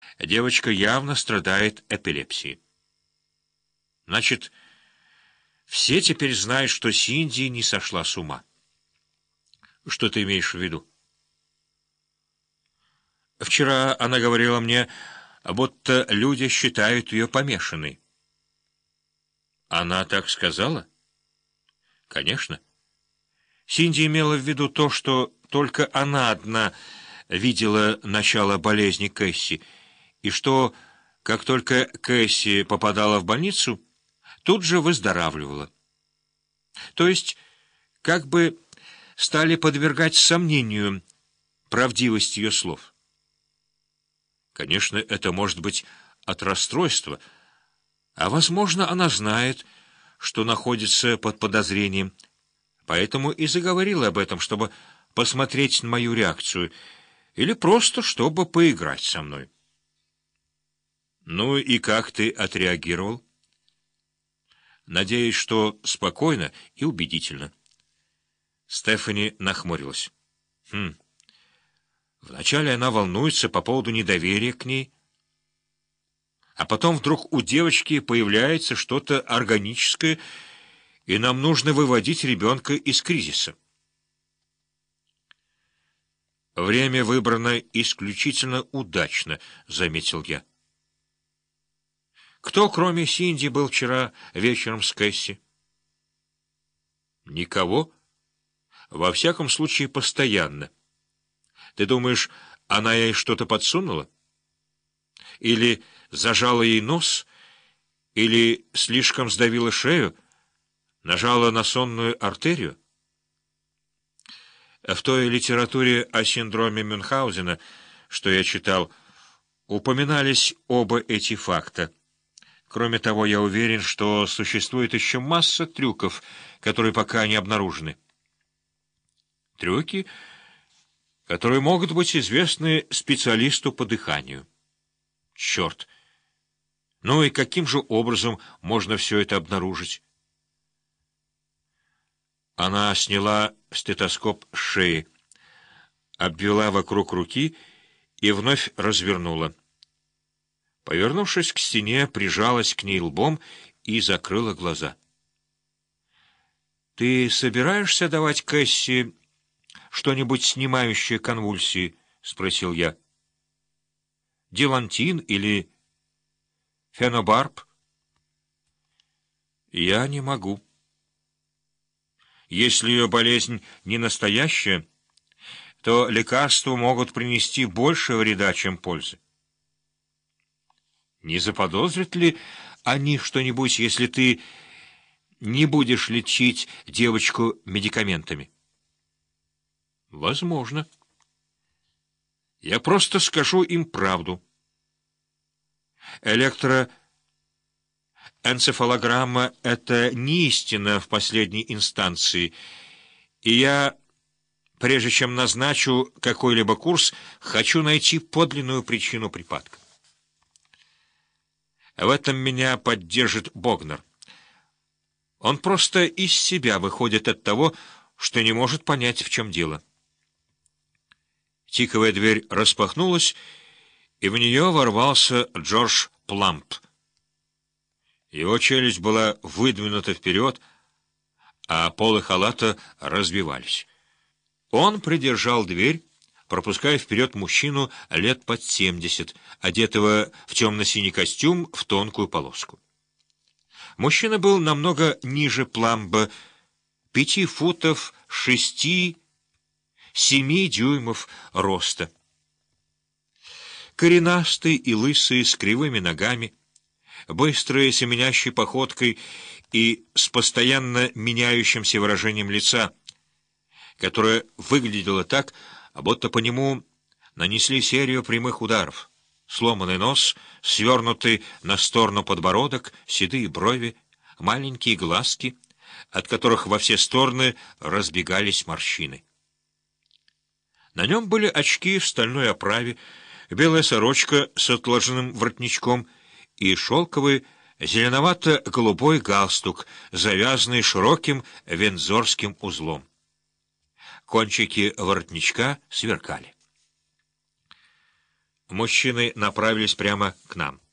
Девочка явно страдает эпилепсией. Значит, все теперь знают, что Синди не сошла с ума. Что ты имеешь в виду? Вчера она говорила мне, будто люди считают ее помешанной. Она так сказала? Конечно. Синди имела в виду то, что только она одна видела начало болезни Кэсси, и что, как только Кэсси попадала в больницу, тут же выздоравливала. То есть, как бы стали подвергать сомнению правдивость ее слов. Конечно, это может быть от расстройства, а, возможно, она знает, что находится под подозрением, поэтому и заговорила об этом, чтобы посмотреть на мою реакцию, или просто чтобы поиграть со мной. Ну и как ты отреагировал? Надеюсь, что спокойно и убедительно. Стефани нахмурилась. Вначале она волнуется по поводу недоверия к ней, а потом вдруг у девочки появляется что-то органическое, и нам нужно выводить ребенка из кризиса. «Время выбрано исключительно удачно», — заметил я. «Кто, кроме Синди, был вчера вечером с Кэсси?» «Никого. Во всяком случае, постоянно. Ты думаешь, она ей что-то подсунула? Или зажала ей нос? Или слишком сдавила шею? Нажала на сонную артерию?» В той литературе о синдроме Мюнхгаузена, что я читал, упоминались оба эти факта. Кроме того, я уверен, что существует еще масса трюков, которые пока не обнаружены. Трюки, которые могут быть известны специалисту по дыханию. Черт! Ну и каким же образом можно все это обнаружить? Она сняла стетоскоп с шеи, обвела вокруг руки и вновь развернула. Повернувшись к стене, прижалась к ней лбом и закрыла глаза. «Ты собираешься давать Кэсси что-нибудь снимающее конвульсии?» — спросил я. «Дилантин или фенобарб?» «Я не могу. Если ее болезнь не настоящая, то лекарства могут принести больше вреда, чем пользы. Не заподозрят ли они что-нибудь, если ты не будешь лечить девочку медикаментами? Возможно. Я просто скажу им правду. Электроэнцефалограмма — это не истина в последней инстанции, и я, прежде чем назначу какой-либо курс, хочу найти подлинную причину припадка. В этом меня поддержит Богнер. Он просто из себя выходит от того, что не может понять, в чем дело. Тиковая дверь распахнулась, и в нее ворвался Джордж Пламп. Его челюсть была выдвинута вперед, а полы халата разбивались. Он придержал дверь, пропуская вперед мужчину лет под 70, одетого в темно-синий костюм в тонкую полоску. Мужчина был намного ниже Пламба, 5 футов 6-7 дюймов роста. Коренастый и лысый, с кривыми ногами, быстрой семенящей походкой и с постоянно меняющимся выражением лица, которое выглядело так, будто по нему нанесли серию прямых ударов. Сломанный нос, свернутый на сторону подбородок, седые брови, маленькие глазки, от которых во все стороны разбегались морщины. На нем были очки в стальной оправе, белая сорочка с отложенным воротничком и шелковый зеленовато-голубой галстук, завязанный широким вензорским узлом. Кончики воротничка сверкали. Мужчины направились прямо к нам.